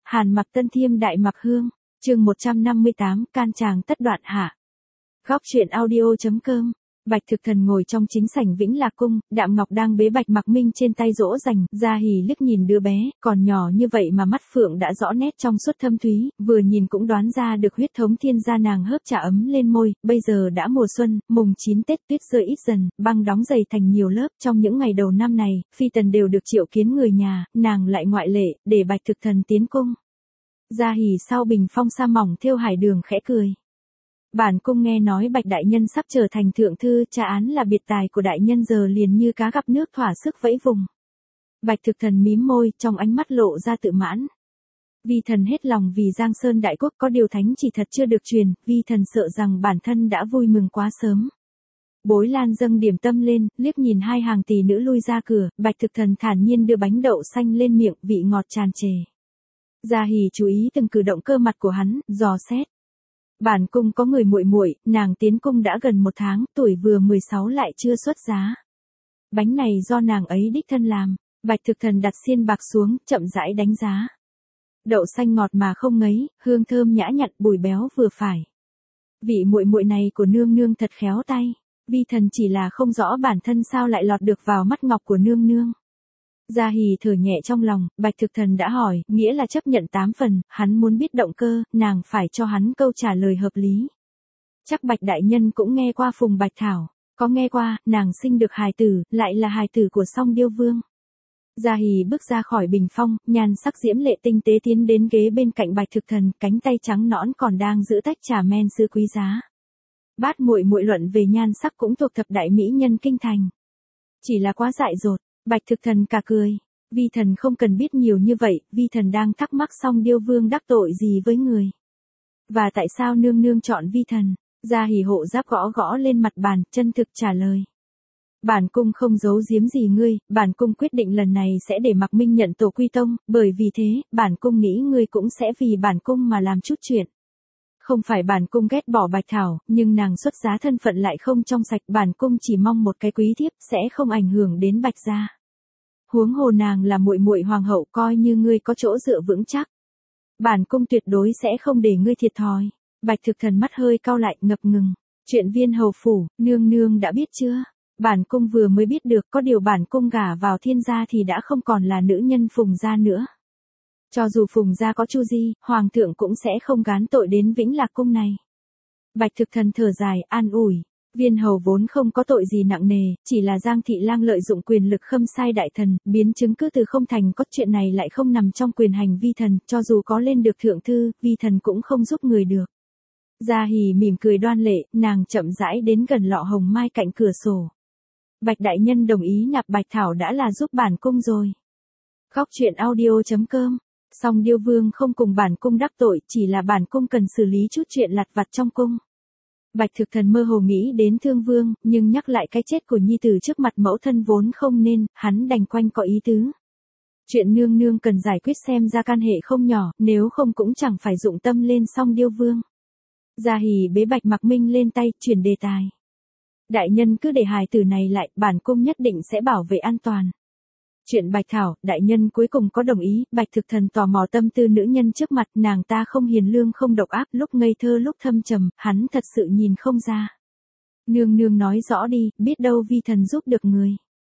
Hàn Mặc Tân Thiêm Đại Mặc Hương, chương 158, can tràng tất đoạn hạ. Góc truyện audio.com. Bạch Thực Thần ngồi trong chính sảnh Vĩnh Lạc Cung, Đạm Ngọc đang bế Bạch Mặc Minh trên tay dỗ dành, Gia Hỉ liếc nhìn đứa bé, còn nhỏ như vậy mà mắt phượng đã rõ nét trong suốt thâm thúy, vừa nhìn cũng đoán ra được huyết thống thiên gia. Nàng hớp trà ấm lên môi, bây giờ đã mùa xuân, mùng 9 Tết, tuyết rơi ít dần, băng đóng dày thành nhiều lớp. Trong những ngày đầu năm này, phi tần đều được triệu kiến người nhà, nàng lại ngoại lệ, để Bạch Thực Thần tiến cung. Gia Hỉ sau bình phong sa mỏng thêu hải đường khẽ cười. Bản cung nghe nói Bạch đại nhân sắp trở thành thượng thư, tra án là biệt tài của đại nhân, giờ liền như cá gặp nước, thỏa sức vẫy vùng. Bạch Thực Thần mím môi, trong ánh mắt lộ ra tự mãn. Vi thần hết lòng vì Giang Sơn đại quốc, có điều thánh chỉ thật chưa được truyền, vi thần sợ rằng bản thân đã vui mừng quá sớm. Bối Lan dâng điểm tâm lên, liếc nhìn hai hàng tỷ nữ lui ra cửa, Bạch Thực Thần thản nhiên đưa bánh đậu xanh lên miệng, vị ngọt tràn trề. Gia Hỉ chú ý từng cử động cơ mặt của hắn, dò xét. Bản cung có người muội muội, nàng tiến cung đã gần 1 tháng, tuổi vừa 16 lại chưa xuất giá. Bánh này do nàng ấy đích thân làm. Bạch Thực Thần đặt xiên bạc xuống, chậm rãi đánh giá. Đậu xanh ngọt mà không ngấy, hương thơm nhã nhặn, bùi béo vừa phải. Vị muội muội này của nương nương thật khéo tay. Vi thần chỉ là không rõ bản thân sao lại lọt được vào mắt ngọc của nương nương. Gia Hỉ thở nhẹ trong lòng, Bạch Thực Thần đã hỏi, nghĩa là chấp nhận 8 phần, hắn muốn biết động cơ, nàng phải cho hắn câu trả lời hợp lý. Chắc Bạch đại nhân cũng nghe qua Phùng Bạch Thảo, có nghe qua, nàng sinh được hài tử, lại là hài tử của Song Điêu Vương. Gia Hỉ bước ra khỏi bình phong, nhan sắc diễm lệ tinh tế tiến đến ghế bên cạnh Bạch Thực Thần, cánh tay trắng nõn còn đang giữ tách trà men sứ quý giá. Bát muội muội luận về nhan sắc cũng thuộc thập đại mỹ nhân kinh thành. Chỉ là quá dại dột. Bạch Thực Thần cả cười. Vi thần không cần biết nhiều như vậy, vi thần đang thắc mắc Song Điêu Vương đắc tội gì với người. Và tại sao nương nương chọn vi thần? Gia Hỉ hộ giáp gõ gõ lên mặt bàn, chân thực trả lời. Bản cung không giấu giếm gì ngươi, bản cung quyết định lần này sẽ để Mặc Minh nhận tổ quy tông, bởi vì thế, bản cung nghĩ ngươi cũng sẽ vì bản cung mà làm chút chuyện. Không phải bản cung ghét bỏ Bạch Thảo, nhưng nàng xuất giá thân phận lại không trong sạch, bản cung chỉ mong một cái quý thiếp sẽ không ảnh hưởng đến Bạch gia. Huống hồ nàng là muội muội hoàng hậu, coi như ngươi có chỗ dựa vững chắc. Bản cung tuyệt đối sẽ không để ngươi thiệt thòi. Bạch Thực Thần mắt hơi cau lại, ngập ngừng. Chuyện Viên hầu phủ, nương nương đã biết chưa? Bản cung vừa mới biết được, có điều bản cung gả vào Thiên gia thì đã không còn là nữ nhân Phùng gia nữa. Cho dù Phùng gia có chu di, hoàng thượng cũng sẽ không gán tội đến Vĩnh Lạc Cung này. Bạch Thực Thần thở dài, an ủi. Viên hầu vốn không có tội gì nặng nề, chỉ là Giang Thị Lang lợi dụng quyền lực khâm sai đại thần, biến chứng cứ từ không thành có, chuyện này lại không nằm trong quyền hành vi thần, cho dù có lên được thượng thư, vi thần cũng không giúp người được. Gia Hỉ mỉm cười đoan lệ, nàng chậm rãi đến gần lọ hồng mai cạnh cửa sổ. Bạch đại nhân đồng ý nạp Bạch Thảo đã là giúp bản cung rồi. Góc truyện audio.com. Song Điêu Vương không cùng bản cung đắc tội, chỉ là bản cung cần xử lý chút chuyện lặt vặt trong cung. Bạch Thực Thần mơ hồ nghĩ đến Thương Vương, nhưng nhắc lại cái chết của nhi tử trước mặt mẫu thân vốn không nên, hắn đành quanh có ý tứ. Chuyện nương nương cần giải quyết xem ra can hệ không nhỏ, nếu không cũng chẳng phải dụng tâm lên Song Điêu Vương. Gia Hỉ bế Bạch Mặc Minh lên tay, chuyển đề tài. Đại nhân cứ để hài tử này lại, bản cung nhất định sẽ bảo vệ an toàn. Chuyện Bạch Thảo, đại nhân cuối cùng có đồng ý, Bạch Thực Thần tò mò tâm tư nữ nhân trước mặt, nàng ta không hiền lương không độc ác, lúc ngây thơ lúc thâm trầm, hắn thật sự nhìn không ra. Nương nương nói rõ đi, biết đâu vi thần giúp được người.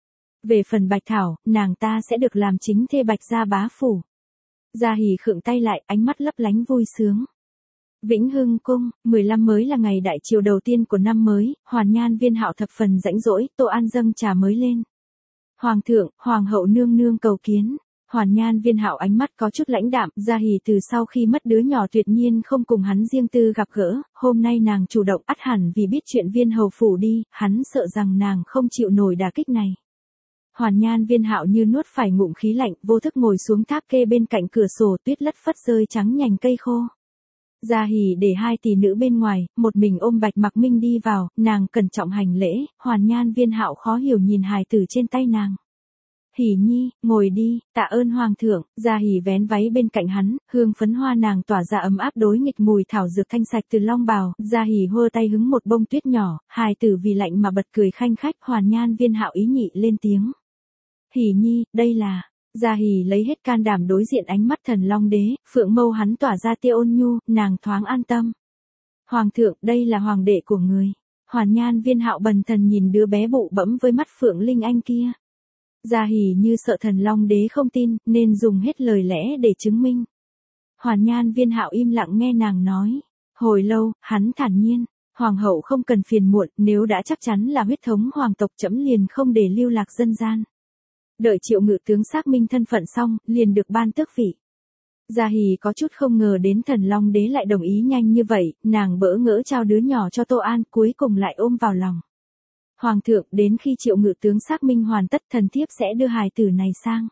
Về phần Bạch Thảo, nàng ta sẽ được làm chính thê Bạch gia bá phủ. Gia Hỉ khựng tay lại, ánh mắt lấp lánh vui sướng. Vĩnh Hưng Cung, 15 mới là ngày đại triều đầu tiên của năm mới, Hoàn Nhan Viên Hạo thập phần rãnh rỗi, Tô An dâng trà mới lên. Hoàng thượng, hoàng hậu nương nương cầu kiến. Hoàn Nhan Viên Hạo ánh mắt có chút lãnh đạm, Gia Hỉ từ sau khi mất đứa nhỏ tuyệt nhiên không cùng hắn riêng tư gặp gỡ, hôm nay nàng chủ động ắt hẳn vì biết chuyện Viên hầu phủ đi, hắn sợ rằng nàng không chịu nổi đả kích này. Hoàn Nhan Viên Hạo như nuốt phải ngụm khí lạnh, vô thức ngồi xuống tháp kê bên cạnh cửa sổ, tuyết lất phất rơi trắng nhành cây khô. Gia Hỉ để hai tỷ nữ bên ngoài, một mình ôm Bạch Mặc Minh đi vào, nàng cẩn trọng hành lễ, Hoàn Nhan Viên Hạo khó hiểu nhìn hài tử trên tay nàng. Hỉ nhi, ngồi đi, tạ ơn hoàng thượng. Gia Hỉ vén váy bên cạnh hắn, hương phấn hoa nàng tỏa ra ấm áp đối nghịch mùi thảo dược thanh sạch từ long bào. Gia Hỉ hơ tay hứng một bông tuyết nhỏ, hài tử vì lạnh mà bật cười khanh khách. Hoàn Nhan Viên Hạo ý nhị lên tiếng. Hỉ nhi, đây là. Gia Hỉ lấy hết can đảm đối diện ánh mắt Thần Long Đế, phượng mâu hắn tỏa ra tia ôn nhu, nàng thoáng an tâm. Hoàng thượng, đây là hoàng đệ của người. Hoàn Nhan Viên Hạo bần thần nhìn đứa bé bụ bẫm với mắt phượng linh anh kia. Gia Hỉ như sợ Thần Long Đế không tin, nên dùng hết lời lẽ để chứng minh. Hoàn Nhan Viên Hạo im lặng nghe nàng nói. Hồi lâu, hắn thản nhiên. Hoàng hậu không cần phiền muộn, nếu đã chắc chắn là huyết thống hoàng tộc trẫm liền không để lưu lạc dân gian. Đợi Triệu Ngự tướng xác minh thân phận xong, liền được ban tước vị. Gia Hỉ có chút không ngờ đến Thần Long Đế lại đồng ý nhanh như vậy, nàng bỡ ngỡ trao đứa nhỏ cho Tô An, cuối cùng lại ôm vào lòng. Hoàng thượng, đến khi Triệu Ngự tướng xác minh hoàn tất, thần thiếp sẽ đưa hài tử này sang.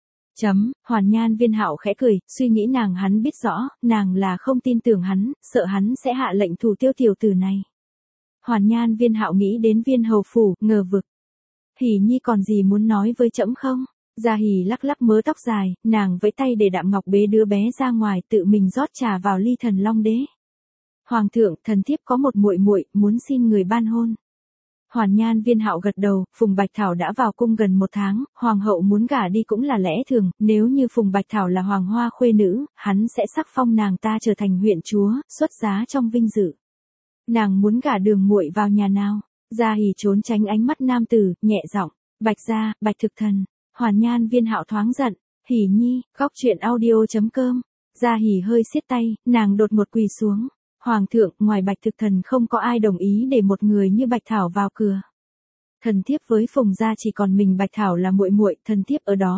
Hoàn Nhan Viên Hạo khẽ cười, suy nghĩ hắn biết rõ, nàng là không tin tưởng hắn, sợ hắn sẽ hạ lệnh thủ tiêu tiểu tử này. Hoàn Nhan Viên Hạo nghĩ đến Viên hầu phủ, ngờ vực. Hỉ nhi còn gì muốn nói với trẫm không? Gia Hỉ lắc lắc mớ tóc dài, nàng vẫy tay để Đạm Ngọc bế đứa bé ra ngoài, tự mình rót trà vào ly Thần Long Đế. Hoàng thượng, thần thiếp có một muội muội, muốn xin người ban hôn. Hoàn Nhan Viên Hạo gật đầu, Phùng Bạch Thảo đã vào cung gần 1 tháng, hoàng hậu muốn gả đi cũng là lẽ thường, nếu như Phùng Bạch Thảo là hoàng hoa khuê nữ, hắn sẽ sắc phong nàng ta trở thành huyện chúa, xuất giá trong vinh dự. Nàng muốn gả Đường muội vào nhà nào? Gia Hỉ trốn tránh ánh mắt nam tử, nhẹ giọng, Bạch gia, Bạch thực thần. Hoàn Nhan Viên Hạo thoáng giận, Hỉ nhi, góc truyện audio.com. Gia Hỉ hơi siết tay, nàng đột ngột quỳ xuống. Hoàng thượng, ngoài Bạch thực thần không có ai đồng ý để một người như Bạch Thảo vào cửa. Thần thiếp với Phùng gia chỉ còn mình Bạch Thảo là muội muội, thần thiếp ở đó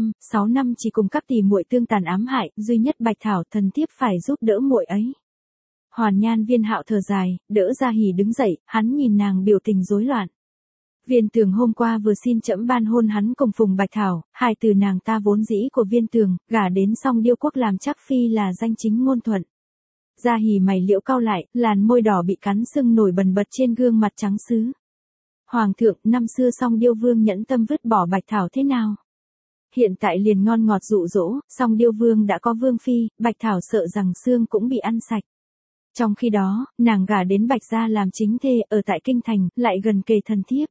6 năm chỉ cùng các tỷ muội tương tàn ám hại, duy nhất Bạch Thảo, thần thiếp phải giúp đỡ muội ấy. Hoàn Nhan Viên Hạo thở dài, đỡ Gia Hỉ đứng dậy, hắn nhìn nàng biểu tình rối loạn. Viên Tường hôm qua vừa xin trẫm ban hôn hắn cùng Phùng Bạch Thảo, hai từ nàng ta vốn dĩ của Viên Tường, gả đến Song Điêu Quốc làm chắc phi là danh chính ngôn thuận. Gia Hỉ mày liễu cau lại, làn môi đỏ bị cắn sưng nổi bần bật trên gương mặt trắng sứ. Hoàng thượng, năm xưa Song Điêu Vương nhẫn tâm vứt bỏ Bạch Thảo thế nào? Hiện tại liền ngon ngọt dụ dỗ, Song Điêu Vương đã có vương phi, Bạch Thảo sợ rằng xương cũng bị ăn sạch. Trong khi đó, nàng gả đến Bạch gia làm chính thê, ở tại kinh thành, lại gần kề thần thiếp.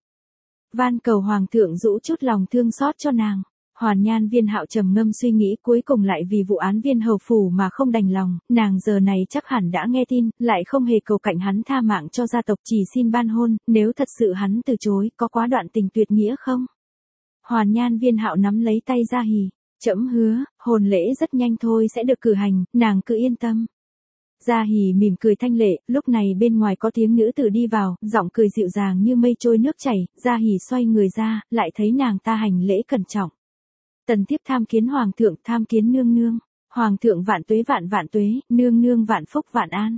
Van cầu hoàng thượng rũ chút lòng thương xót cho nàng. Hoàn Nhan Viên Hạo trầm ngâm suy nghĩ, cuối cùng lại vì vụ án Viên hầu phủ mà không đành lòng, nàng giờ này chắc hẳn đã nghe tin, lại không hề cầu cạnh hắn tha mạng cho gia tộc, chỉ xin ban hôn, nếu thật sự hắn từ chối, có quá đoạn tình tuyệt nghĩa không? Hoàn Nhan Viên Hạo nắm lấy tay Gia Hỉ, trẫm hứa, hôn lễ rất nhanh thôi sẽ được cử hành, nàng cứ yên tâm. Gia Hỉ mỉm cười thanh lệ, lúc này bên ngoài có tiếng nữ tử đi vào, giọng cười dịu dàng như mây trôi nước chảy, Gia Hỉ xoay người ra, lại thấy nàng ta hành lễ cẩn trọng. Tần thiếp tham kiến hoàng thượng, tham kiến nương nương. Hoàng thượng vạn tuế, nương nương vạn phúc vạn an.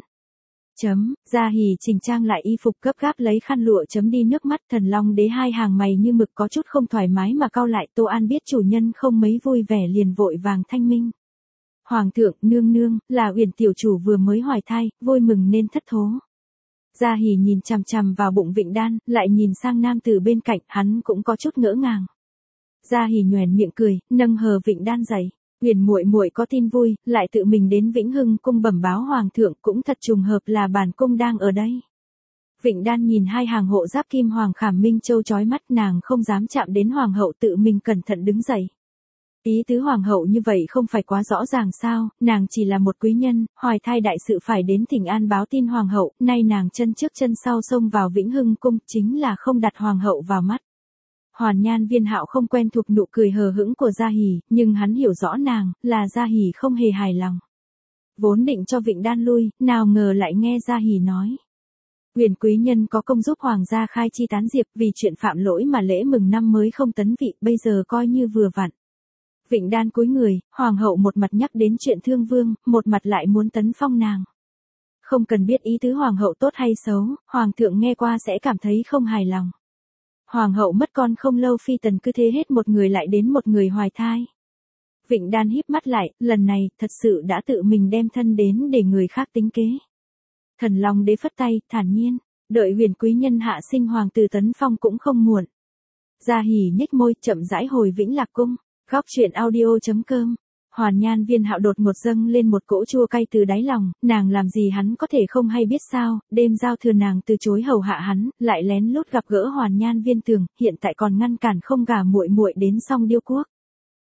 Gia Hỉ chỉnh trang lại y phục, gấp gáp lấy khăn lụa chấm đi nước mắt. Thần Long Đế hai hàng mày như mực có chút không thoải mái mà cau lại. Tô An biết chủ nhân không mấy vui vẻ liền vội vàng thanh minh. Hoàng thượng, nương nương, là Uyển tiểu chủ vừa mới hoài thai, vui mừng nên thất thố. Gia Hỉ nhìn chằm chằm vào bụng Vịnh Đan, lại nhìn sang nam tử bên cạnh, hắn cũng có chút ngỡ ngàng. Gia Hỉ nhoẻn miệng cười, nâng hờ Vịnh Đan dậy. Uyển muội muội có tin vui, lại tự mình đến Vĩnh Hưng cung bẩm báo hoàng thượng, cũng thật trùng hợp là bản cung đang ở đây. Vịnh Đan nhìn hai hàng hộ giáp kim hoàng khảm minh châu chói mắt, nàng không dám chạm đến hoàng hậu, tự mình cẩn thận đứng dậy. Ý tứ hoàng hậu như vậy không phải quá rõ ràng sao, nàng chỉ là một quý nhân, hoài thai đại sự phải đến thỉnh an báo tin hoàng hậu, nay nàng chân trước chân sau xông vào Vĩnh Hưng cung, chính là không đặt hoàng hậu vào mắt. Hoàn Nhan Viên Hạo không quen thuộc nụ cười hờ hững của Gia Hỉ, nhưng hắn hiểu rõ nàng, là Gia Hỉ không hề hài lòng. Vốn định cho Vịnh Đan lui, nào ngờ lại nghe Gia Hỉ nói. Uyển quý nhân có công giúp hoàng gia khai chi tán diệp, vì chuyện phạm lỗi mà lễ mừng năm mới không tấn vị, bây giờ coi như vừa vặn. Vịnh Đan cúi người, hoàng hậu một mặt nhắc đến chuyện thương vương, một mặt lại muốn tấn phong nàng. Không cần biết ý tứ hoàng hậu tốt hay xấu, hoàng thượng nghe qua sẽ cảm thấy không hài lòng. Hoàng hậu mất con không lâu, phi tần cứ thế hết một người lại đến một người hoài thai. Vịnh Đan híp mắt lại, lần này, thật sự đã tự mình đem thân đến để người khác tính kế. Thần Long Đế phất tay, thản nhiên, đợi huyền quý nhân hạ sinh hoàng tử tấn phong cũng không muộn. Gia Hỉ nhếch môi, chậm rãi hồi Vĩnh Lạc cung. Góc truyện audio.com. Hoàn Nhan Viên Hạo đột ngột dâng lên một cỗ chua cay từ đáy lòng, nàng làm gì hắn có thể không hay biết sao, đêm giao thừa nàng từ chối hầu hạ hắn, lại lén lút gặp gỡ Hoàn Nhan Viên Tường, hiện tại còn ngăn cản không gả muội muội đến Song Điêu Quốc.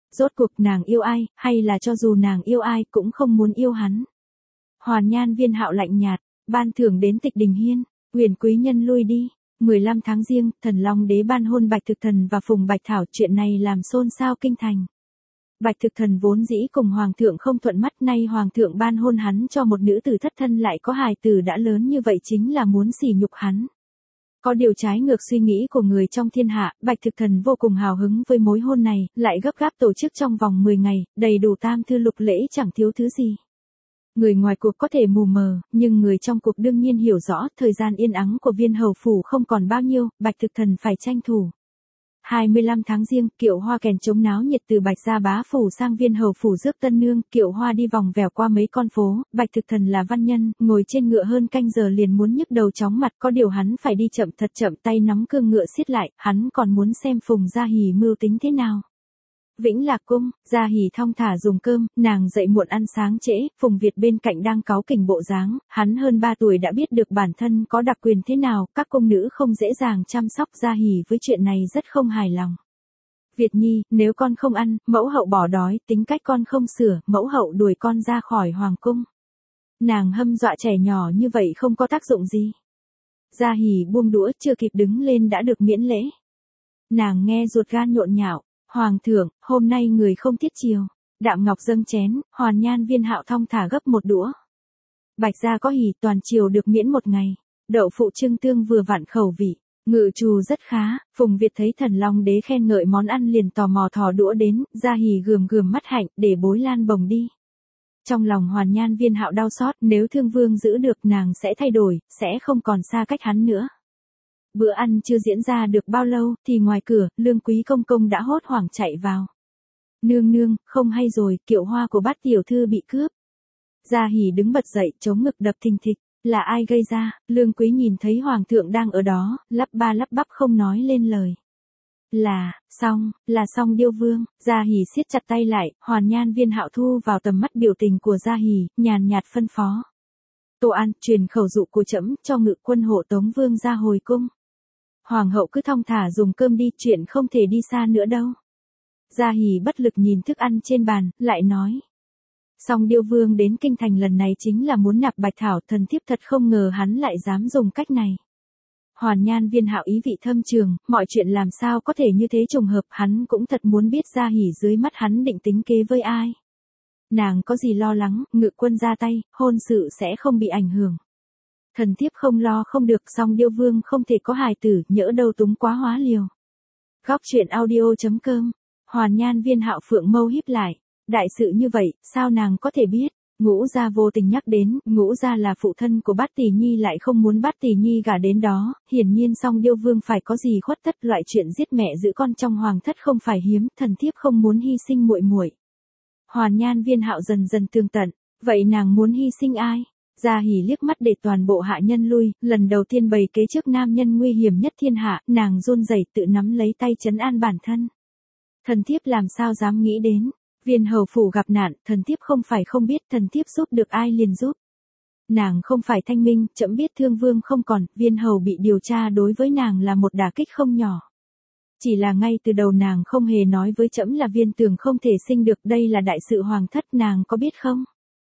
Rốt cuộc nàng yêu ai, hay là cho dù nàng yêu ai cũng không muốn yêu hắn. Hoàn Nhan Viên Hạo lạnh nhạt, ban thưởng đến Tịch Đình Hiên, Huyền quý nhân lui đi. 15 tháng Giêng, Thần Long Đế ban hôn Bạch Thực Thần và Phùng Bạch Thảo, chuyện này làm xôn xao kinh thành. Bạch Thực Thần vốn dĩ cùng hoàng thượng không thuận mắt, nay hoàng thượng ban hôn hắn cho một nữ tử thất thân lại có hài tử đã lớn như vậy chính là muốn sỉ nhục hắn. Có điều trái ngược suy nghĩ của người trong thiên hạ, Bạch Thực Thần vô cùng hào hứng với mối hôn này, lại gấp gáp tổ chức trong vòng 10 ngày, đầy đủ tam thư lục lễ chẳng thiếu thứ gì. Người ngoài cuộc có thể mù mờ, nhưng người trong cuộc đương nhiên hiểu rõ, thời gian yên ắng của Viên Hầu Phủ không còn bao nhiêu, Bạch Thực Thần phải tranh thủ. 25 tháng Giêng, kiệu hoa kèn trống náo nhiệt từ Bạch Gia Bá Phủ sang Viên Hầu Phủ rước tân nương, kiệu hoa đi vòng vèo qua mấy con phố, Bạch Thực Thần là văn nhân, ngồi trên ngựa hơn canh giờ liền muốn nhức đầu chóng mặt, có điều hắn phải đi chậm thật chậm, tay nắm cương ngựa siết lại, hắn còn muốn xem Phùng Gia Hỉ mưu tính thế nào. Vĩnh Lạc Cung, Gia Hỉ thong thả dùng cơm, nàng dậy muộn ăn sáng trễ, Phùng Việt bên cạnh đang cáu kỉnh bộ dáng, hắn hơn 3 tuổi đã biết được bản thân có đặc quyền thế nào, các cung nữ không dễ dàng chăm sóc, Gia Hỉ với chuyện này rất không hài lòng. Việt Nhi, nếu con không ăn, mẫu hậu bỏ đói, tính cách con không sửa, mẫu hậu đuổi con ra khỏi hoàng cung. Nàng hâm dọa trẻ nhỏ như vậy không có tác dụng gì. Gia Hỉ buông đũa, chưa kịp đứng lên đã được miễn lễ. Nàng nghe ruột gan nhộn nhạo. Hoàng thượng, hôm nay người không tiết chiều. Đạm Ngọc dâng chén, Hoàn Nhan Viên Hạo thong thả gấp một đũa. Bạch gia có hỉ, toàn triều được miễn một ngày. Đậu phụ trưng tương vừa vặn khẩu vị. Ngự trù rất khá. Phùng Việt thấy Thần Long Đế khen ngợi món ăn liền tò mò thò đũa đến, Gia Hỉ gườm gườm mắt hạnh, để bối lan bồng đi. Trong lòng Hoàn Nhan Viên Hạo đau xót, nếu Thương Vương giữ được nàng sẽ thay đổi, sẽ không còn xa cách hắn nữa. Bữa ăn chưa diễn ra được bao lâu, thì ngoài cửa, Lương Quý công công đã hốt hoảng chạy vào. Nương nương, không hay rồi, kiệu hoa của Bát tiểu thư bị cướp. Gia Hỉ đứng bật dậy, chống ngực đập thình thịch. Là ai gây ra? Lương Quý nhìn thấy hoàng thượng đang ở đó, lắp ba lắp bắp không nói lên lời. Là Song Điêu Vương. Gia Hỉ siết chặt tay lại, Hoàn Nhan Viên Hạo thu vào tầm mắt biểu tình của Gia Hỉ, nhàn nhạt phân phó. Tô An, truyền khẩu dụ của trẫm cho Ngự quân hộ tống vương ra hồi cung. Hoàng hậu cứ thong thả dùng cơm đi, chuyện không thể đi xa nữa đâu. Gia Hỉ bất lực nhìn thức ăn trên bàn, lại nói. Song Điêu Vương đến kinh thành lần này chính là muốn nạp Bạch Thảo, thần thiếp thật không ngờ hắn lại dám dùng cách này. Hoàn Nhan Viên Hạo ý vị thâm trường, mọi chuyện làm sao có thể như thế trùng hợp, hắn cũng thật muốn biết Gia Hỉ dưới mắt hắn định tính kế với ai. Nàng có gì lo lắng, Ngự quân ra tay, hôn sự sẽ không bị ảnh hưởng. Thần thiếp không lo không được, Song Điêu Vương không thể có hài tử, nhỡ đâu túng quá hóa liều. Góc truyện audio.com. Hoàn Nhan Viên Hạo phượng mâu híp lại. Đại sự như vậy, sao nàng có thể biết? Ngũ gia vô tình nhắc đến, Ngũ gia là phụ thân của Bát Tỷ Nhi lại không muốn Bát Tỷ Nhi gả đến đó, hiển nhiên Song Điêu Vương phải có gì khuất tất, loại chuyện giết mẹ giữ con trong hoàng thất không phải hiếm, thần thiếp không muốn hy sinh muội muội. Hoàn Nhan Viên Hạo dần dần tường tận, vậy nàng muốn hy sinh ai? Gia Hỉ liếc mắt để toàn bộ hạ nhân lui, lần đầu tiên bày kế trước nam nhân nguy hiểm nhất thiên hạ, nàng run rẩy tự nắm lấy tay trấn an bản thân. Thần thiếp làm sao dám nghĩ đến, Viên Hầu Phủ gặp nạn, thần thiếp không phải không biết, thần thiếp giúp được ai liền giúp. Nàng không phải thanh minh, trẫm biết Thương Vương không còn, Viên Hầu bị điều tra đối với nàng là một đả kích không nhỏ. Chỉ là ngay từ đầu nàng không hề nói với trẫm là Viên Tường không thể sinh được, đây là đại sự hoàng thất, nàng có biết không?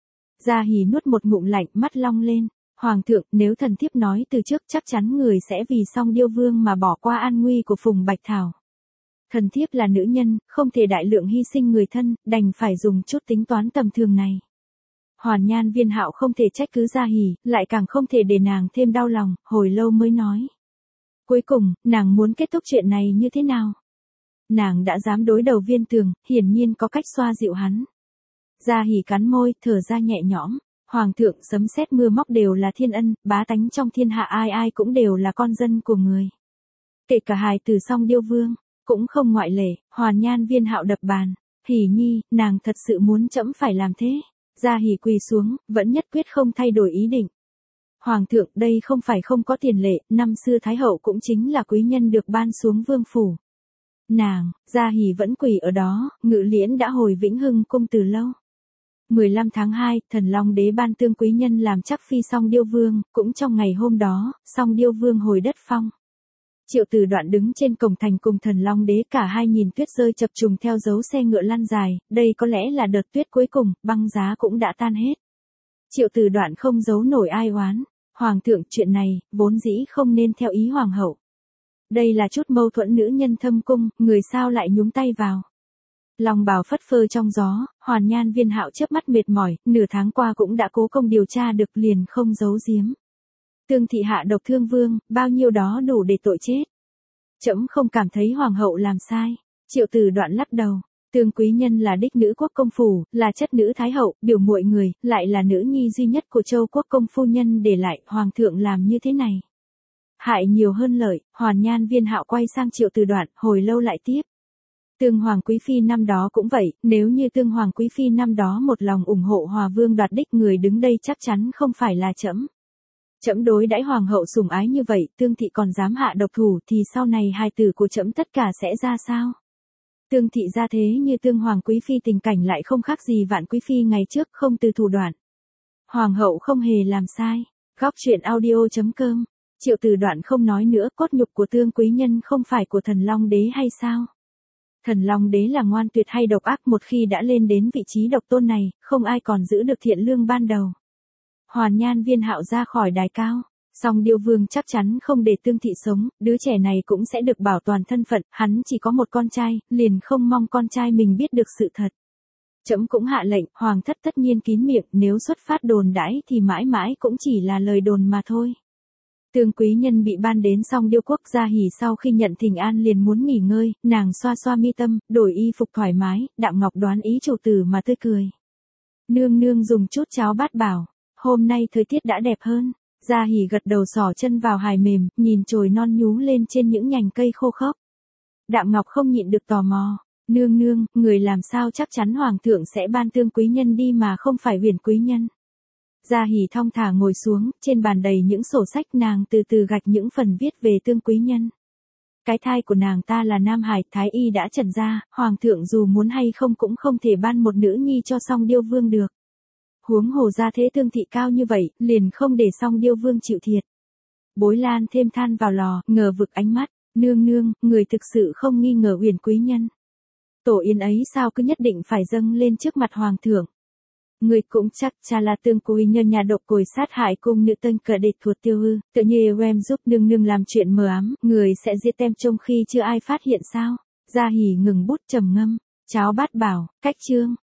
Gia Hỉ nuốt một ngụm lạnh, mắt long lên. Hoàng thượng, nếu thần thiếp nói từ trước chắc chắn người sẽ vì Song Điêu Vương mà bỏ qua an nguy của Phùng Bạch Thảo. Thần thiếp là nữ nhân, không thể đại lượng hy sinh người thân, đành phải dùng chút tính toán tầm thường này. Hoàn Nhan Viên Hạo không thể trách cứ Gia Hỉ, lại càng không thể để nàng thêm đau lòng, hồi lâu mới nói. Cuối cùng, nàng muốn kết thúc chuyện này như thế nào? Nàng đã dám đối đầu Viên Tường, hiển nhiên có cách xoa dịu hắn. Gia Hỉ cắn môi, thở ra nhẹ nhõm. Hoàng thượng, sấm sét mưa móc đều là thiên ân, bá tánh trong thiên hạ ai ai cũng đều là con dân của người. Kể cả hài tử Song Điêu Vương, cũng không ngoại lệ. Hoàn Nhan Viên Hạo đập bàn. Hỉ Nhi, nàng thật sự muốn trẫm phải làm thế. Gia Hỉ quỳ xuống, vẫn nhất quyết không thay đổi ý định. Hoàng thượng, đây không phải không có tiền lệ, năm xưa Thái hậu cũng chính là quý nhân được ban xuống vương phủ. Nàng, Gia Hỉ vẫn quỳ ở đó, Ngự Liễn đã hồi Vĩnh Hưng cung từ lâu. 15 tháng 2, Thần Long Đế ban tương quý nhân làm chắc phi Song Điêu Vương, cũng trong ngày hôm đó, Song Điêu Vương hồi đất phong. Triệu Từ Đoạn đứng trên cổng thành cùng Thần Long Đế, cả hai nhìn tuyết rơi chập trùng theo dấu xe ngựa lăn dài, đây có lẽ là đợt tuyết cuối cùng, băng giá cũng đã tan hết. Triệu Từ Đoạn không giấu nổi ai oán, hoàng thượng, chuyện này vốn dĩ không nên theo ý hoàng hậu. Đây là chút mâu thuẫn nữ nhân thâm cung, người sao lại nhúng tay vào. Long bào phất phơ trong gió, Hoàn Nhan Viên Hạo chớp mắt mệt mỏi, nửa tháng qua cũng đã cố công điều tra được, liền không giấu giếm. Tương thị hạ độc thương vương, bao nhiêu đó đủ để tội chết. Trẫm không cảm thấy hoàng hậu làm sai. Triệu Từ Đoạn lắc đầu. Tương quý nhân là đích nữ quốc công phủ, là chất nữ thái hậu, biểu muội người, lại là nữ nhi duy nhất của Châu quốc công phu nhân để lại, hoàng thượng làm như thế này. Hại nhiều hơn lợi. Hoàn Nhan Viên Hạo quay sang Triệu Từ Đoạn, hồi lâu lại tiếp. Tương Hoàng Quý Phi năm đó cũng vậy, nếu như Tương Hoàng Quý Phi năm đó một lòng ủng hộ Hòa Vương đoạt đích, người đứng đây chắc chắn không phải là trẫm. Trẫm đối đãi hoàng hậu sủng ái như vậy, Tương thị còn dám hạ độc thủ thì sau này hài tử của trẫm tất cả sẽ ra sao? Tương thị ra thế như Tương Hoàng Quý Phi tình cảnh lại không khác gì Vạn Quý Phi ngày trước, không từ thủ đoạn. Hoàng hậu không hề làm sai. Góc truyện audio.com. Triệu Từ Đoạn không nói nữa, cốt nhục của Tương quý nhân không phải của Thần Long Đế hay sao? Thần Long Đế là ngoan tuyệt hay độc ác, một khi đã lên đến vị trí độc tôn này, không ai còn giữ được thiện lương ban đầu. Hoàn Nhan Viên Hạo ra khỏi đài cao, song Điêu Vương chắc chắn không để Tương thị sống, đứa trẻ này cũng sẽ được bảo toàn thân phận, hắn chỉ có một con trai, liền không mong con trai mình biết được sự thật. Trẫm cũng hạ lệnh, hoàng thất tất nhiên kín miệng, nếu xuất phát đồn đãi thì mãi mãi cũng chỉ là lời đồn mà thôi. Tương quý nhân bị ban đến Song Điêu quốc, Gia Hỉ sau khi nhận thỉnh an liền muốn nghỉ ngơi, nàng xoa xoa mi tâm, đổi y phục thoải mái, Đạm Ngọc đoán ý chủ tử mà tươi cười. Nương nương dùng chút cháo bát bảo, hôm nay thời tiết đã đẹp hơn. Gia Hỉ gật đầu, xỏ chân vào hài mềm, nhìn chồi non nhú lên trên những nhành cây khô khốc. Đạm Ngọc không nhịn được tò mò. Nương nương, người làm sao chắc chắn hoàng thượng sẽ ban Tương quý nhân đi mà không phải Huyền quý nhân? Gia Hỉ thong thả ngồi xuống, trên bàn đầy những sổ sách, nàng từ từ gạch những phần viết về Tương quý nhân. Cái thai của nàng ta là nam hài, thái y đã chẩn ra, hoàng thượng dù muốn hay không cũng không thể ban một nữ nhi cho Song Điêu Vương được. Huống hồ gia thế Tương thị cao như vậy, liền không để Song Điêu Vương chịu thiệt. Bối Lan thêm than vào lò, ngờ vực ánh mắt. Nương nương, người thực sự không nghi ngờ Huyền quý nhân. Tổ yến ấy sao cứ nhất định phải dâng lên trước mặt hoàng thượng? Người cũng chắc cha là Tương quý nhân nhà độc cồi sát hại cung nữ tân cờ địch thuộc tiêu ư, tự như em giúp nương nương làm chuyện mờ ám, người sẽ giết tem trong khi chưa ai phát hiện sao? Gia Hỉ ngừng bút trầm ngâm. Cháo bát bảo, cách chương.